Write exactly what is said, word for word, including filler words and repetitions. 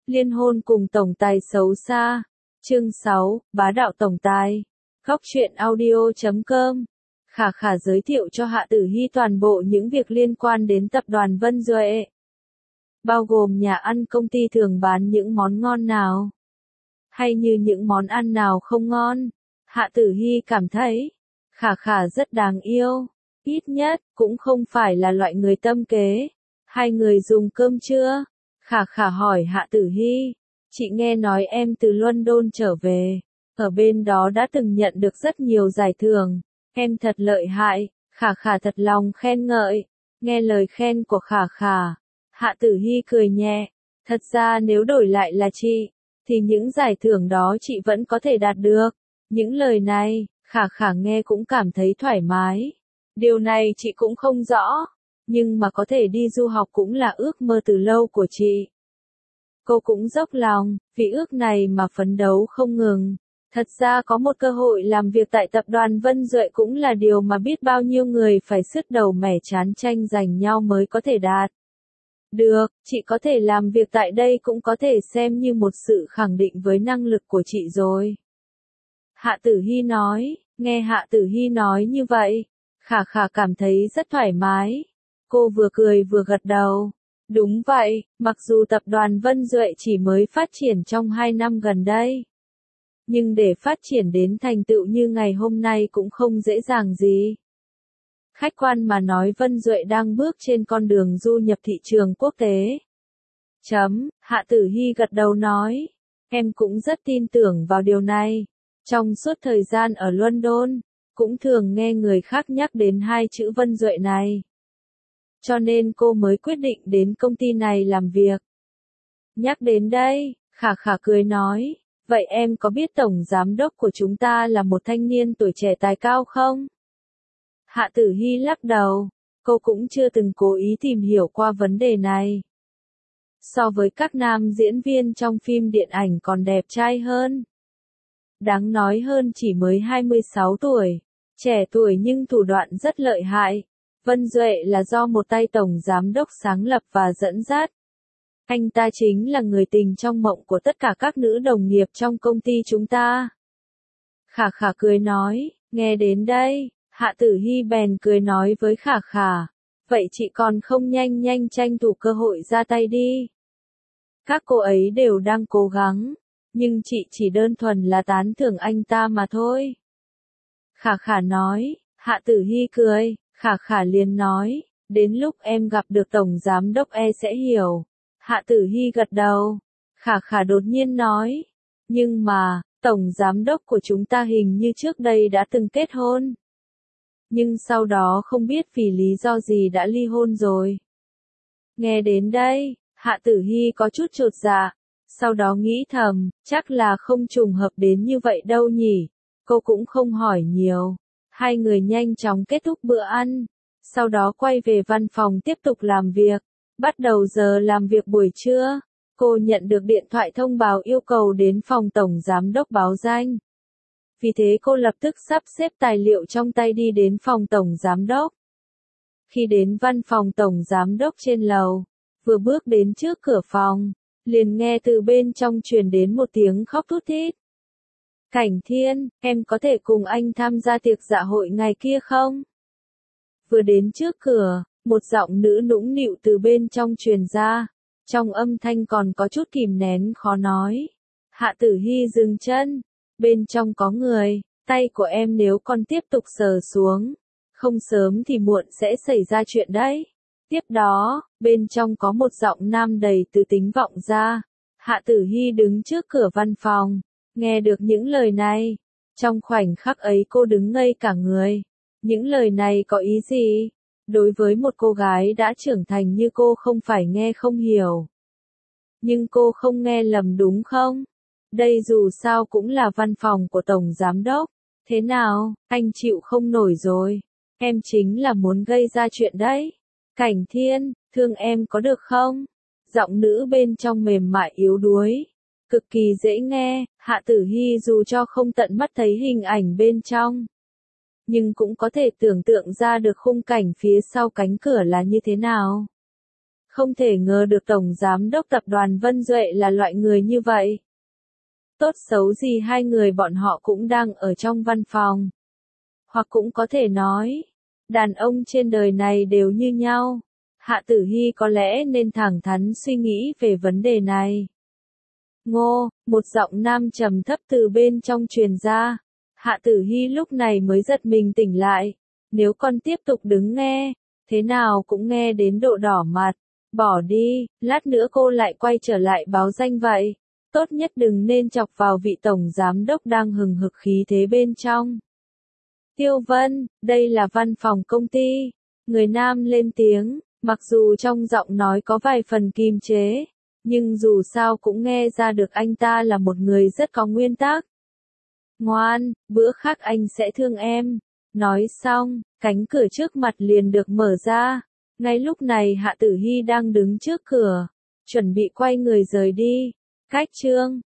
Liên hôn cùng tổng tài xấu xa. Chương sáu, bá đạo tổng tài. Góc truyện audio chấm com. Khả Khả giới thiệu cho Hạ Tử Hy toàn bộ những việc liên quan đến tập đoàn Vân Duệ. Bao gồm nhà ăn công ty thường bán những món ngon nào. Hay như những món ăn nào không ngon. Hạ Tử Hy cảm thấy, Khả Khả rất đáng yêu. Ít nhất, cũng không phải là loại người tâm kế. Hai người dùng cơm chưa? Khả Khả hỏi Hạ Tử Hy. Chị nghe nói em từ London trở về. Ở bên đó đã từng nhận được rất nhiều giải thưởng. Em thật lợi hại. Khả Khả thật lòng khen ngợi. Nghe lời khen của Khả Khả, Hạ Tử Hy cười nhẹ. Thật ra nếu đổi lại là chị, thì những giải thưởng đó chị vẫn có thể đạt được. Những lời này, Khả Khả nghe cũng cảm thấy thoải mái. Điều này chị cũng không rõ. Nhưng mà có thể đi du học cũng là ước mơ từ lâu của chị. Cô cũng dốc lòng, vì ước này mà phấn đấu không ngừng. Thật ra có một cơ hội làm việc tại tập đoàn Vân Duệ cũng là điều mà biết bao nhiêu người phải sứt đầu mẻ trán tranh giành nhau mới có thể đạt. Được, chị có thể làm việc tại đây cũng có thể xem như một sự khẳng định với năng lực của chị rồi. Hạ Tử Hy nói, nghe Hạ Tử Hy nói như vậy, Khả Khả cảm thấy rất thoải mái. Cô vừa cười vừa gật đầu. Đúng vậy, mặc dù tập đoàn Vân Duệ chỉ mới phát triển trong hai năm gần đây. Nhưng để phát triển đến thành tựu như ngày hôm nay cũng không dễ dàng gì. Khách quan mà nói Vân Duệ đang bước trên con đường du nhập thị trường quốc tế. Chấm, Hạ Tử Hy gật đầu nói. Em cũng rất tin tưởng vào điều này. Trong suốt thời gian ở London, cũng thường nghe người khác nhắc đến hai chữ Vân Duệ này. Cho nên cô mới quyết định đến công ty này làm việc. Nhắc đến đây, Khả Khả cười nói, vậy em có biết tổng giám đốc của chúng ta là một thanh niên tuổi trẻ tài cao không? Hạ Tử Hy lắc đầu, cô cũng chưa từng cố ý tìm hiểu qua vấn đề này. So với các nam diễn viên trong phim điện ảnh còn đẹp trai hơn. Đáng nói hơn chỉ mới hai mươi sáu tuổi, trẻ tuổi nhưng thủ đoạn rất lợi hại. Vân Duệ là do một tay tổng giám đốc sáng lập và dẫn dắt. Anh ta chính là người tình trong mộng của tất cả các nữ đồng nghiệp trong công ty chúng ta. Khả Khả cười nói, nghe đến đây, Hạ Tử Hy bèn cười nói với Khả Khả, vậy chị còn không nhanh nhanh tranh thủ cơ hội ra tay đi. Các cô ấy đều đang cố gắng, nhưng chị chỉ đơn thuần là tán thưởng anh ta mà thôi. Khả Khả nói, Hạ Tử Hy cười. Khả Khả liền nói, đến lúc em gặp được tổng giám đốc e sẽ hiểu. Hạ Tử Hy gật đầu. Khả Khả đột nhiên nói, nhưng mà, tổng giám đốc của chúng ta hình như trước đây đã từng kết hôn. Nhưng sau đó không biết vì lý do gì đã ly hôn rồi. Nghe đến đây, Hạ Tử Hy có chút chột dạ, sau đó nghĩ thầm, chắc là không trùng hợp đến như vậy đâu nhỉ. Cô cũng không hỏi nhiều. Hai người nhanh chóng kết thúc bữa ăn, sau đó quay về văn phòng tiếp tục làm việc. Bắt đầu giờ làm việc buổi trưa, cô nhận được điện thoại thông báo yêu cầu đến phòng tổng giám đốc báo danh. Vì thế cô lập tức sắp xếp tài liệu trong tay đi đến phòng tổng giám đốc. Khi đến văn phòng tổng giám đốc trên lầu, vừa bước đến trước cửa phòng, liền nghe từ bên trong truyền đến một tiếng khóc thút thít. Cảnh Thiên, em có thể cùng anh tham gia tiệc dạ hội ngày kia không? Vừa đến trước cửa, một giọng nữ nũng nịu từ bên trong truyền ra, trong âm thanh còn có chút kìm nén khó nói. Hạ Tử Hy dừng chân, bên trong có người, tay của em nếu còn tiếp tục sờ xuống, không sớm thì muộn sẽ xảy ra chuyện đấy. Tiếp đó, bên trong có một giọng nam đầy từ tính vọng ra. Hạ Tử Hy đứng trước cửa văn phòng. Nghe được những lời này, trong khoảnh khắc ấy cô đứng ngây cả người. Những lời này có ý gì? Đối với một cô gái đã trưởng thành như cô không phải nghe không hiểu. Nhưng cô không nghe lầm đúng không? Đây dù sao cũng là văn phòng của tổng giám đốc. Thế nào, anh chịu không nổi rồi. Em chính là muốn gây ra chuyện đấy. Cảnh Thiên, thương em có được không? Giọng nữ bên trong mềm mại yếu đuối. Cực kỳ dễ nghe, Hạ Tử Hy dù cho không tận mắt thấy hình ảnh bên trong. Nhưng cũng có thể tưởng tượng ra được khung cảnh phía sau cánh cửa là như thế nào. Không thể ngờ được Tổng Giám đốc Tập đoàn Vân Duệ là loại người như vậy. Tốt xấu gì hai người bọn họ cũng đang ở trong văn phòng. Hoặc cũng có thể nói, đàn ông trên đời này đều như nhau. Hạ Tử Hy có lẽ nên thẳng thắn suy nghĩ về vấn đề này. Ngô, một giọng nam trầm thấp từ bên trong truyền ra. Hạ Tử Hy lúc này mới giật mình tỉnh lại. Nếu con tiếp tục đứng nghe, thế nào cũng nghe đến độ đỏ mặt. Bỏ đi, lát nữa cô lại quay trở lại báo danh vậy. Tốt nhất đừng nên chọc vào vị tổng giám đốc đang hừng hực khí thế bên trong. Tiêu Vân, đây là văn phòng công ty. Người nam lên tiếng, mặc dù trong giọng nói có vài phần kiềm chế, nhưng dù sao cũng nghe ra được anh ta là một người rất có nguyên tắc. Ngoan, bữa khác anh sẽ thương em. Nói xong, cánh cửa trước mặt liền được mở ra. Ngay lúc này Hạ Tử Hy đang đứng trước cửa, chuẩn bị quay người rời đi. Cách chương